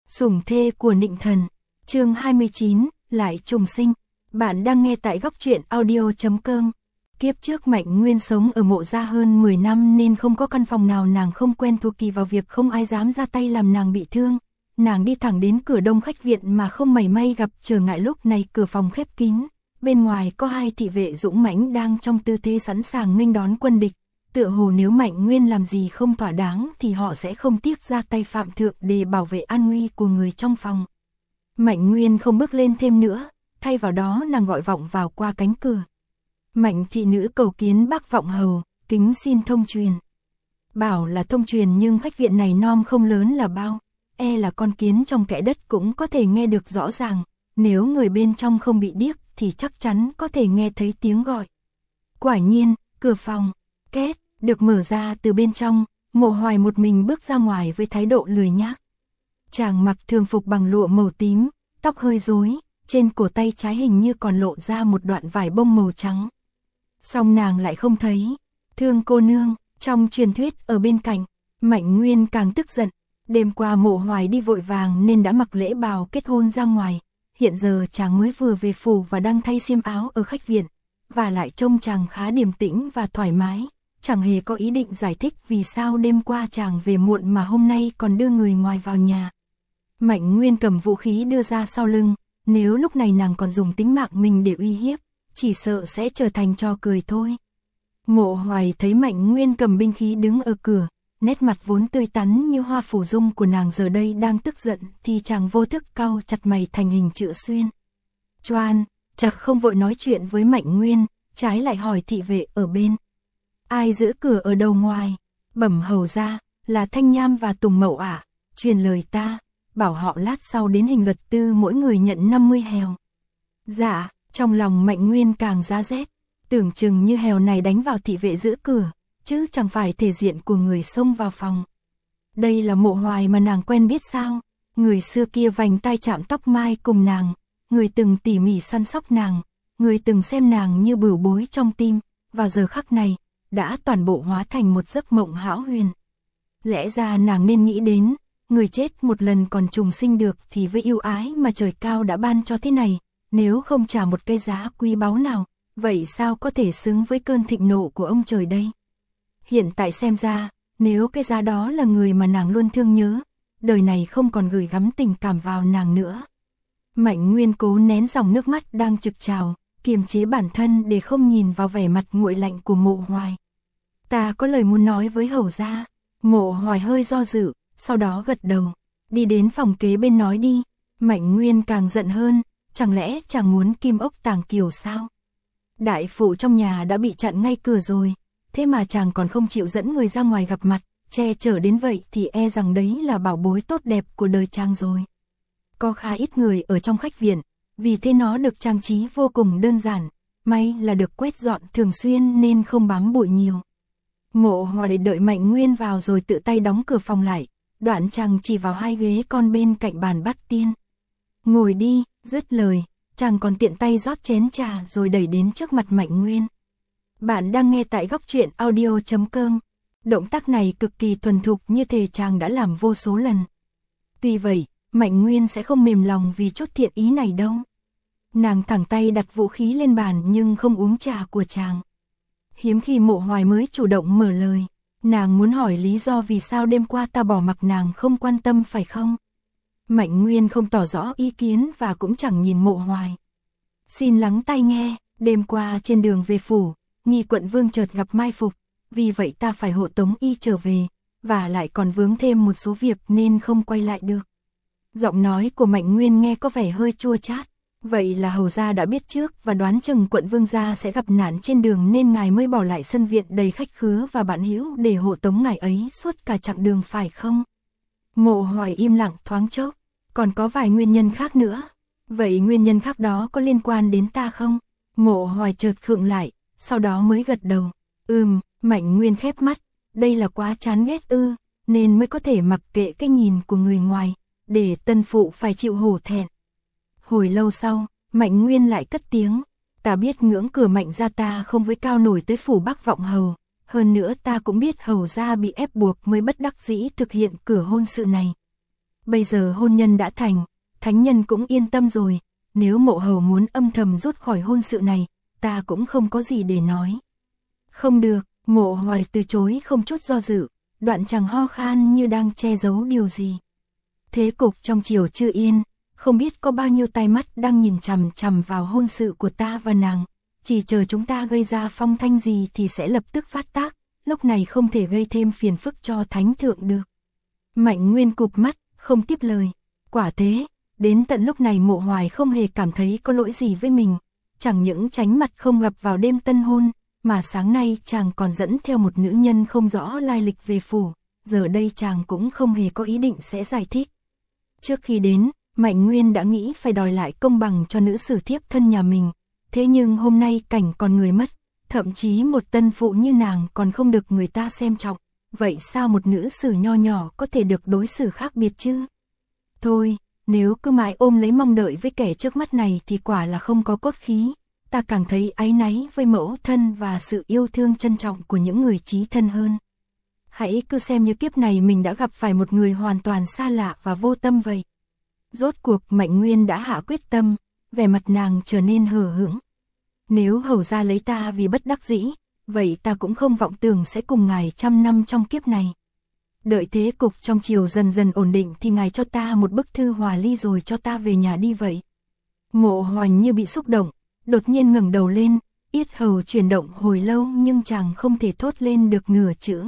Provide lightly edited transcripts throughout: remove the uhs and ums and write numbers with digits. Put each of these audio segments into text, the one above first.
Sủng thê của Nịnh Thần, chương 29, lại trùng sinh. Bạn đang nghe tại góc truyện audio.com. Kiếp trước Mạnh Nguyên sống ở Mộ Gia hơn 10 năm nên không có căn phòng nào nàng không quen thuộc, kỳ vào việc không ai dám ra tay làm nàng bị thương. Nàng đi thẳng đến cửa đông khách viện mà không mảy may gặp trở ngại. Lúc này cửa phòng khép kín, bên ngoài có hai thị vệ dũng mãnh đang trong tư thế sẵn sàng nghênh đón quân địch. Tựa hồ nếu Mạnh Nguyên làm gì không thỏa đáng thì họ sẽ không tiếc ra tay phạm thượng để bảo vệ an nguy của người trong phòng. Mạnh Nguyên không bước lên thêm nữa, thay vào đó nàng gọi vọng vào qua cánh cửa. Mạnh thị nữ cầu kiến bác Vọng Hầu, kính xin thông truyền. Bảo là thông truyền nhưng khách viện này nom không lớn là bao, e là con kiến trong kẽ đất cũng có thể nghe được rõ ràng, nếu người bên trong không bị điếc thì chắc chắn có thể nghe thấy tiếng gọi. Quả nhiên, cửa phòng két được mở ra từ bên trong, Mộ Hoài một mình bước ra ngoài với thái độ lười nhác. Chàng mặc thường phục bằng lụa màu tím, tóc hơi rối, trên cổ tay trái hình như còn lộ ra một đoạn vải bông màu trắng. Song nàng lại không thấy. Thương cô nương, trong truyền thuyết ở bên cạnh. Mạnh Nguyên càng tức giận. Đêm qua Mộ Hoài đi vội vàng nên đã mặc lễ bào kết hôn ra ngoài. Hiện giờ chàng mới vừa về phủ và đang thay xiêm áo ở khách viện. Và lại trông chàng khá điềm tĩnh và thoải mái. Chẳng hề có ý định giải thích vì sao đêm qua chàng về muộn mà hôm nay còn đưa người ngoài vào nhà. Mạnh Nguyên cầm vũ khí đưa ra sau lưng. Nếu lúc này nàng còn dùng tính mạng mình để uy hiếp, chỉ sợ sẽ trở thành trò cười thôi. Mộ Hoài thấy Mạnh Nguyên cầm binh khí đứng ở cửa, nét mặt vốn tươi tắn như hoa phủ dung của nàng giờ đây đang tức giận, thì chàng vô thức cau chặt mày thành hình chữ xuyên. Choan, chàng không vội nói chuyện với Mạnh Nguyên, trái lại hỏi thị vệ ở bên. Ai giữ cửa ở đầu ngoài? Bẩm hầu ra, là Thanh Nham và Tùng Mậu ạ. Truyền lời ta, bảo họ lát sau đến hình luật tư mỗi người nhận 50 hèo. Dạ. Trong lòng Mạnh Nguyên càng giá rét, tưởng chừng như hèo này đánh vào thị vệ giữ cửa, chứ chẳng phải thể diện của người xông vào phòng. Đây là Mộ Hoài mà nàng quen biết sao? Người xưa kia vành tai chạm tóc mai cùng nàng, người từng tỉ mỉ săn sóc nàng, người từng xem nàng như bửu bối trong tim, vào giờ khắc này, đã toàn bộ hóa thành một giấc mộng hão huyền. Lẽ ra nàng nên nghĩ đến, người chết một lần còn trùng sinh được thì với ưu ái mà trời cao đã ban cho thế này. Nếu không trả một cái giá quý báu nào, vậy sao có thể xứng với cơn thịnh nộ của ông trời đây? Hiện tại xem ra, nếu cái giá đó là người mà nàng luôn thương nhớ, đời này không còn gửi gắm tình cảm vào nàng nữa. Mạnh Nguyên cố nén dòng nước mắt đang trực trào, kiềm chế bản thân để không nhìn vào vẻ mặt nguội lạnh của Mộ Hoài. Ta có lời muốn nói với hầu gia. Mộ Hoài hơi do dự, sau đó gật đầu. Đi đến phòng kế bên nói đi. Mạnh Nguyên càng giận hơn. Chẳng lẽ chàng muốn kim ốc tàng kiều sao? Đại phụ trong nhà đã bị chặn ngay cửa rồi, thế mà chàng còn không chịu dẫn người ra ngoài gặp mặt, che chở đến vậy thì e rằng đấy là bảo bối tốt đẹp của đời chàng rồi. Có khá ít người ở trong khách viện, vì thế nó được trang trí vô cùng đơn giản, may là được quét dọn thường xuyên nên không bám bụi nhiều. Mộ Hoài đợi Mạnh Nguyên vào rồi tự tay đóng cửa phòng lại, đoạn chàng chỉ vào hai ghế con bên cạnh bàn bát tiên. Ngồi đi. Dứt lời, chàng còn tiện tay rót chén trà rồi đẩy đến trước mặt Mạnh Nguyên. Bạn đang nghe tại góc truyện audio.com. Động tác này cực kỳ thuần thục như thể chàng đã làm vô số lần. Tuy vậy, Mạnh Nguyên sẽ không mềm lòng vì chút thiện ý này đâu. Nàng thẳng tay đặt vũ khí lên bàn nhưng không uống trà của chàng. Hiếm khi Mộ Hoài mới chủ động mở lời. Nàng muốn hỏi lý do vì sao đêm qua ta bỏ mặc nàng không quan tâm phải không? Mạnh Nguyên không tỏ rõ ý kiến và cũng chẳng nhìn Mộ Hoài. Xin lắng tai nghe, đêm qua trên đường về phủ, Nghi quận vương chợt gặp mai phục, vì vậy ta phải hộ tống y trở về, và lại còn vướng thêm một số việc nên không quay lại được. Giọng nói của Mạnh Nguyên nghe có vẻ hơi chua chát, vậy là hầu gia đã biết trước và đoán chừng quận vương gia sẽ gặp nạn trên đường nên ngài mới bỏ lại sân viện đầy khách khứa và bạn hữu để hộ tống ngài ấy suốt cả chặng đường phải không? Mộ Hoài im lặng thoáng chốc. Còn có vài nguyên nhân khác nữa. Vậy nguyên nhân khác đó có liên quan đến ta không? Mộ Hoài chợt khựng lại, sau đó mới gật đầu. Mạnh Nguyên khép mắt. Đây là quá chán ghét ư, nên mới có thể mặc kệ cái nhìn của người ngoài, để tân phụ phải chịu hổ thẹn. Hồi lâu sau, Mạnh Nguyên lại cất tiếng. Ta biết ngưỡng cửa Mạnh gia ta không với cao nổi tới phủ Bắc Vọng Hầu. Hơn nữa ta cũng biết hầu gia bị ép buộc mới bất đắc dĩ thực hiện cửa hôn sự này. Bây giờ hôn nhân đã thành, thánh nhân cũng yên tâm rồi, nếu Mộ Hầu muốn âm thầm rút khỏi hôn sự này, ta cũng không có gì để nói. Không được, Mộ Hoài từ chối không chút do dự, đoạn chàng ho khan như đang che giấu điều gì. Thế cục trong triều chưa yên, không biết có bao nhiêu tai mắt đang nhìn chằm chằm vào hôn sự của ta và nàng, chỉ chờ chúng ta gây ra phong thanh gì thì sẽ lập tức phát tác, lúc này không thể gây thêm phiền phức cho thánh thượng được. Mạnh Nguyên cụp mắt, không tiếp lời. Quả thế, đến tận lúc này Mộ Hoài không hề cảm thấy có lỗi gì với mình, chẳng những tránh mặt không gặp vào đêm tân hôn, mà sáng nay chàng còn dẫn theo một nữ nhân không rõ lai lịch về phủ, giờ đây chàng cũng không hề có ý định sẽ giải thích. Trước khi đến, Mạnh Nguyên đã nghĩ phải đòi lại công bằng cho nữ sử thiếp thân nhà mình, thế nhưng hôm nay cảnh còn người mất, thậm chí một tân phụ như nàng còn không được người ta xem trọng, vậy sao một nữ sử nho nhỏ có thể được đối xử khác biệt chứ? Thôi, nếu cứ mãi ôm lấy mong đợi với kẻ trước mắt này thì quả là không có cốt khí, ta càng thấy áy náy với mẫu thân và sự yêu thương trân trọng của những người chí thân hơn. Hãy cứ xem như kiếp này mình đã gặp phải một người hoàn toàn xa lạ và vô tâm vậy. Rốt cuộc Mạnh Nguyên đã hạ quyết tâm, vẻ mặt nàng trở nên hờ hững. Nếu hầu gia lấy ta vì bất đắc dĩ, vậy ta cũng không vọng tưởng sẽ cùng ngài trăm năm trong kiếp này. Đợi thế cục trong triều dần dần ổn định thì ngài cho ta một bức thư hòa ly rồi cho ta về nhà đi vậy. Mộ Hoành như bị xúc động, đột nhiên ngẩng đầu lên, yết hầu chuyển động hồi lâu nhưng chàng không thể thốt lên được nửa chữ.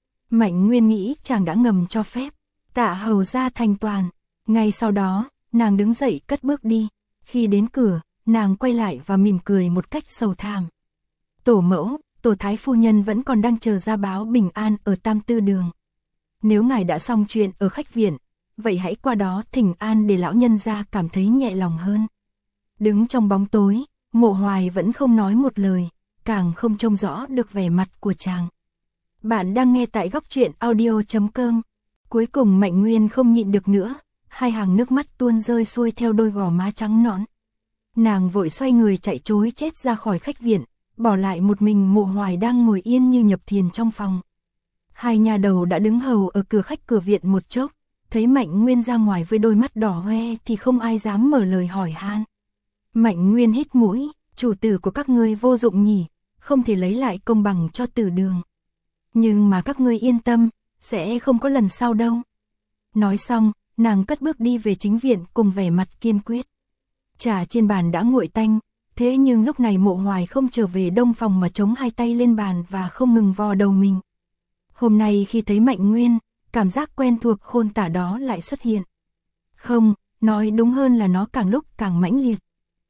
Mạnh Nguyên nghĩ chàng đã ngầm cho phép, tạ hầu gia thành toàn. Ngay sau đó, nàng đứng dậy cất bước đi. Khi đến cửa, nàng quay lại và mỉm cười một cách sầu thảm. Tổ mẫu, tổ thái phu nhân vẫn còn đang chờ ra báo bình an ở Tam Tư Đường. Nếu ngài đã xong chuyện ở khách viện, vậy hãy qua đó thỉnh an để lão nhân gia cảm thấy nhẹ lòng hơn. Đứng trong bóng tối, Mộ Hoài vẫn không nói một lời, càng không trông rõ được vẻ mặt của chàng. Bạn đang nghe tại góc truyện audio.com. Cuối cùng Mạnh Nguyên không nhịn được nữa, hai hàng nước mắt tuôn rơi xuôi theo đôi gò má trắng nõn. Nàng vội xoay người chạy trối chết ra khỏi khách viện, bỏ lại một mình Mộ Hoài đang ngồi yên như nhập thiền trong phòng. Hai nhà đầu đã đứng hầu ở cửa khách cửa viện một chốc, thấy Mạnh Nguyên ra ngoài với đôi mắt đỏ hoe thì không ai dám mở lời hỏi han. Mạnh Nguyên hít mũi, chủ tử của các ngươi vô dụng nhỉ, không thể lấy lại công bằng cho Tử Đường. Nhưng mà các ngươi yên tâm, sẽ không có lần sau đâu. Nói xong, nàng cất bước đi về chính viện cùng vẻ mặt kiên quyết. Trà trên bàn đã nguội tanh, thế nhưng lúc này Mộ Hoài không trở về đông phòng mà chống hai tay lên bàn và không ngừng vò đầu mình. Hôm nay khi thấy Mạnh Nguyên, cảm giác quen thuộc khôn tả đó lại xuất hiện. Không, nói đúng hơn là nó càng lúc càng mãnh liệt.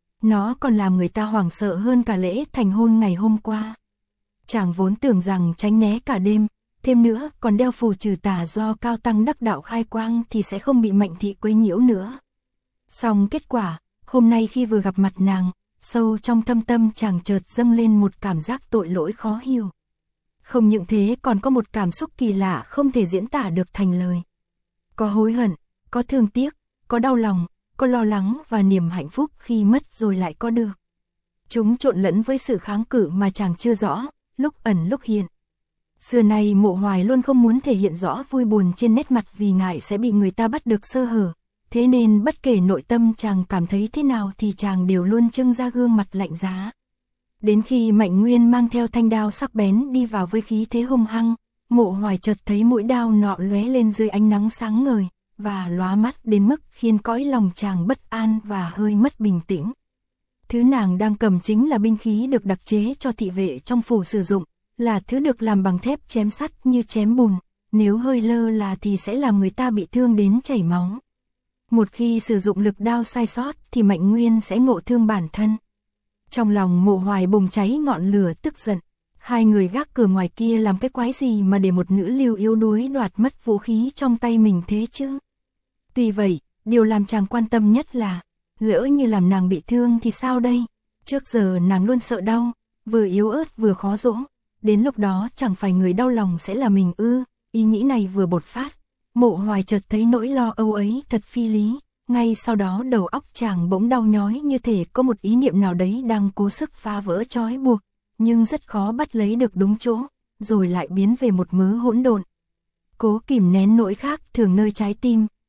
Nó còn làm người ta hoảng sợ hơn cả lễ thành hôn ngày hôm qua. Chàng vốn tưởng rằng tránh né cả đêm, thêm nữa còn đeo phù trừ tà do cao tăng đắc đạo khai quang thì sẽ không bị Mạnh thị quấy nhiễu nữa. Song kết quả, hôm nay khi vừa gặp mặt nàng, sâu trong thâm tâm chàng chợt dâng lên một cảm giác tội lỗi khó hiểu. Không những thế còn có một cảm xúc kỳ lạ không thể diễn tả được thành lời. Có hối hận, có thương tiếc, có đau lòng, có lo lắng và niềm hạnh phúc khi mất rồi lại có được. Chúng trộn lẫn với sự kháng cự mà chàng chưa rõ, lúc ẩn lúc hiện. Xưa nay Mộ Hoài luôn không muốn thể hiện rõ vui buồn trên nét mặt vì ngại sẽ bị người ta bắt được sơ hở. Thế nên bất kể nội tâm chàng cảm thấy thế nào thì chàng đều luôn trưng ra gương mặt lạnh giá. Đến khi Mạnh Nguyên mang theo thanh đao sắc bén đi vào với khí thế hung hăng, Mộ Hoài chợt thấy mũi đao nọ lóe lên dưới ánh nắng sáng ngời, và lóa mắt đến mức khiến cõi lòng chàng bất an và hơi mất bình tĩnh. Thứ nàng đang cầm chính là binh khí được đặc chế cho thị vệ trong phủ sử dụng, là thứ được làm bằng thép chém sắt như chém bùn, nếu hơi lơ là thì sẽ làm người ta bị thương đến chảy máu. Một khi sử dụng lực đao sai sót thì Mạnh Nguyên sẽ ngộ thương bản thân. Trong lòng Mộ Hoài bùng cháy ngọn lửa tức giận. Hai người gác cửa ngoài kia làm cái quái gì mà để một nữ lưu yếu đuối đoạt mất vũ khí trong tay mình thế chứ? Tuy vậy, điều làm chàng quan tâm nhất là, lỡ như làm nàng bị thương thì sao đây? Trước giờ nàng luôn sợ đau, vừa yếu ớt vừa khó dỗ. Đến lúc đó chẳng phải người đau lòng sẽ là mình ư? Ý nghĩ này vừa bột phát, Mộ Hoài chợt thấy nỗi lo âu ấy thật phi lý. Ngay sau đó đầu óc chàng bỗng đau nhói như thể có một ý niệm nào đấy đang cố sức phá vỡ trói buộc, nhưng rất khó bắt lấy được đúng chỗ, rồi lại biến về một mớ hỗn độn. Cố kìm nén nỗi khác thường nơi trái tim,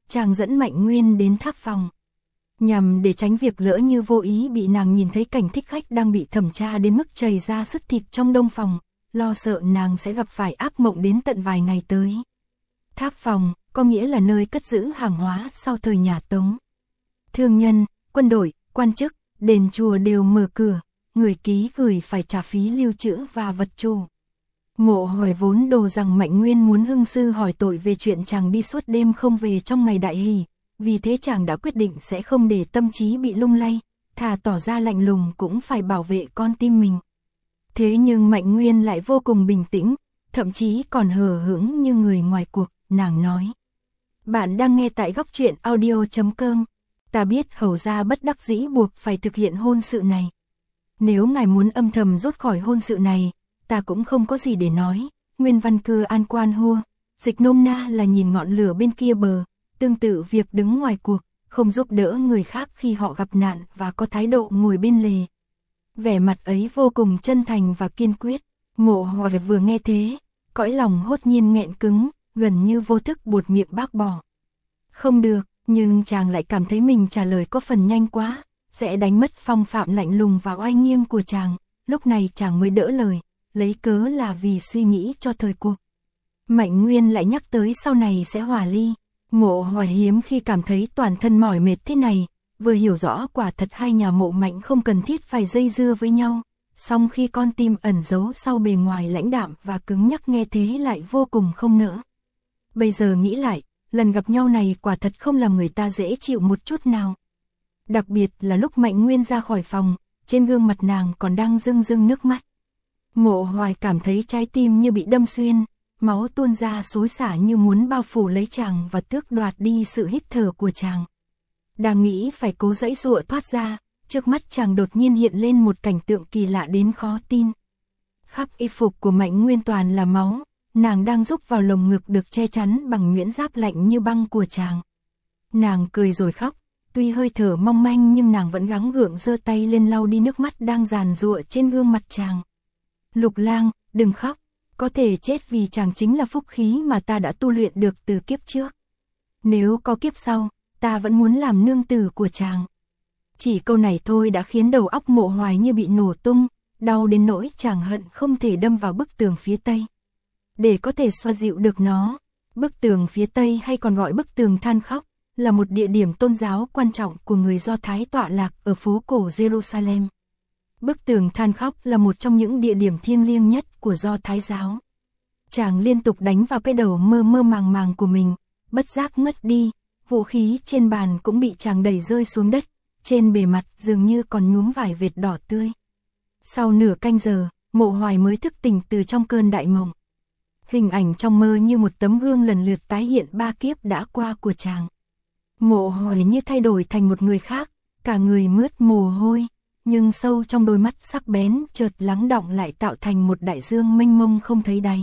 chàng dẫn Mạnh Nguyên đến tháp phòng. Nhằm để tránh việc lỡ như vô ý bị nàng nhìn thấy cảnh thích khách đang bị thẩm tra đến mức chảy ra sứt thịt trong đông phòng, lo sợ nàng sẽ gặp phải ác mộng đến tận vài ngày tới. Tháp phòng, có nghĩa là nơi cất giữ hàng hóa sau thời nhà Tống. Thương nhân, quân đội, quan chức, đền chùa đều mở cửa, người ký gửi phải trả phí lưu trữ và vật chủ. Mộ Hoài vốn đồ rằng Mạnh Nguyên muốn hưng sư hỏi tội về chuyện chàng đi suốt đêm không về trong ngày đại hỷ, vì thế chàng đã quyết định sẽ không để tâm trí bị lung lay, thà tỏ ra lạnh lùng cũng phải bảo vệ con tim mình. Thế nhưng Mạnh Nguyên lại vô cùng bình tĩnh, thậm chí còn hờ hững như người ngoài cuộc, nàng nói. Bạn đang nghe tại Góc Truyện Audio.com. Ta biết hầu gia bất đắc dĩ buộc phải thực hiện hôn sự này. Nếu ngài muốn âm thầm rút khỏi hôn sự này, ta cũng không có gì để nói. Nguyên văn cưa an quan hua, dịch nôm na là nhìn ngọn lửa bên kia bờ, tương tự việc đứng ngoài cuộc, không giúp đỡ người khác khi họ gặp nạn và có thái độ ngồi bên lề. Vẻ mặt ấy vô cùng chân thành và kiên quyết. Mộ Hoài vừa nghe thế, cõi lòng hốt nhiên nghẹn cứng, gần như vô thức buột miệng bác bỏ. Không được, nhưng chàng lại cảm thấy mình trả lời có phần nhanh quá, sẽ đánh mất phong phạm lạnh lùng và oai nghiêm của chàng. Lúc này chàng mới đỡ lời, lấy cớ là vì suy nghĩ cho thời cuộc. Mạnh Nguyên lại nhắc tới sau này sẽ hòa ly. Mộ Hoài hiếm khi cảm thấy toàn thân mỏi mệt thế này, vừa hiểu rõ quả thật hai nhà Mộ Mạnh không cần thiết phải dây dưa với nhau, song khi con tim ẩn giấu sau bề ngoài lãnh đạm và cứng nhắc nghe thế lại vô cùng không nỡ. Bây giờ nghĩ lại, lần gặp nhau này quả thật không làm người ta dễ chịu một chút nào. Đặc biệt là lúc Mạnh Nguyên ra khỏi phòng, trên gương mặt nàng còn đang rưng rưng nước mắt. Mộ Hoài cảm thấy trái tim như bị đâm xuyên, máu tuôn ra xối xả như muốn bao phủ lấy chàng và tước đoạt đi sự hít thở của chàng. Đang nghĩ phải cố giãy giụa thoát ra, trước mắt chàng đột nhiên hiện lên một cảnh tượng kỳ lạ đến khó tin. Khắp y phục của Mạnh Nguyên toàn là máu, nàng đang rúc vào lồng ngực được che chắn bằng nhuyễn giáp lạnh như băng của chàng. Nàng cười rồi khóc, tuy hơi thở mong manh nhưng nàng vẫn gắng gượng giơ tay lên lau đi nước mắt đang giàn giụa trên gương mặt chàng. Lục Lang, đừng khóc, có thể chết vì chàng chính là phúc khí mà ta đã tu luyện được từ kiếp trước. Nếu có kiếp sau, ta vẫn muốn làm nương tử của chàng. Chỉ câu này thôi đã khiến đầu óc Mộ Hoài như bị nổ tung, đau đến nỗi chàng hận không thể đâm vào bức tường phía tây. Để có thể xoa dịu được nó, bức tường phía tây hay còn gọi bức tường than khóc, là một địa điểm tôn giáo quan trọng của người Do Thái tọa lạc ở phố cổ Jerusalem. Bức tường than khóc là một trong những địa điểm thiêng liêng nhất của Do Thái giáo. Chàng liên tục đánh vào cái đầu mơ mơ màng màng của mình, bất giác ngất đi, vũ khí trên bàn cũng bị chàng đẩy rơi xuống đất, trên bề mặt dường như còn nhuốm vài vệt đỏ tươi. Sau nửa canh giờ, Mộ Hoài mới thức tỉnh từ trong cơn đại mộng. Hình ảnh trong mơ như một tấm gương lần lượt tái hiện ba kiếp đã qua của chàng. Mộ Hoài như thay đổi thành một người khác, cả người mướt mồ hôi, nhưng sâu trong đôi mắt sắc bén chợt lắng đọng lại tạo thành một đại dương mênh mông không thấy đáy.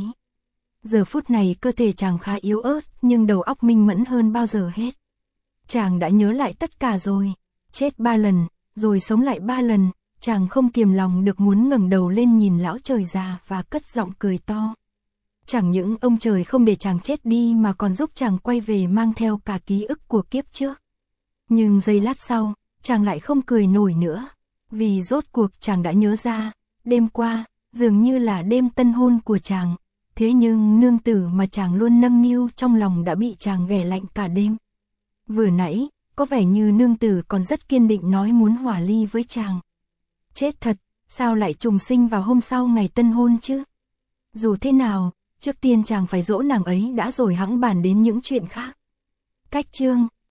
Giờ phút này cơ thể chàng khá yếu ớt nhưng đầu óc minh mẫn hơn bao giờ hết. Chàng đã nhớ lại tất cả rồi, chết 3 lần, rồi sống lại 3 lần, chàng không kiềm lòng được muốn ngẩng đầu lên nhìn lão trời già và cất giọng cười to. Chẳng những ông trời không để chàng chết đi mà còn giúp chàng quay về mang theo cả ký ức của kiếp trước. Nhưng giây lát sau, chàng lại không cười nổi nữa, vì rốt cuộc chàng đã nhớ ra, đêm qua, dường như là đêm tân hôn của chàng, thế nhưng nương tử mà chàng luôn nâng niu trong lòng đã bị chàng ghẻ lạnh cả đêm. Vừa nãy, có vẻ như nương tử còn rất kiên định nói muốn hòa ly với chàng. Chết thật, sao lại trùng sinh vào hôm sau ngày tân hôn chứ? Dù thế nào, trước tiên chàng phải dỗ nàng ấy đã rồi hẵng bàn đến những chuyện khác. Cách chương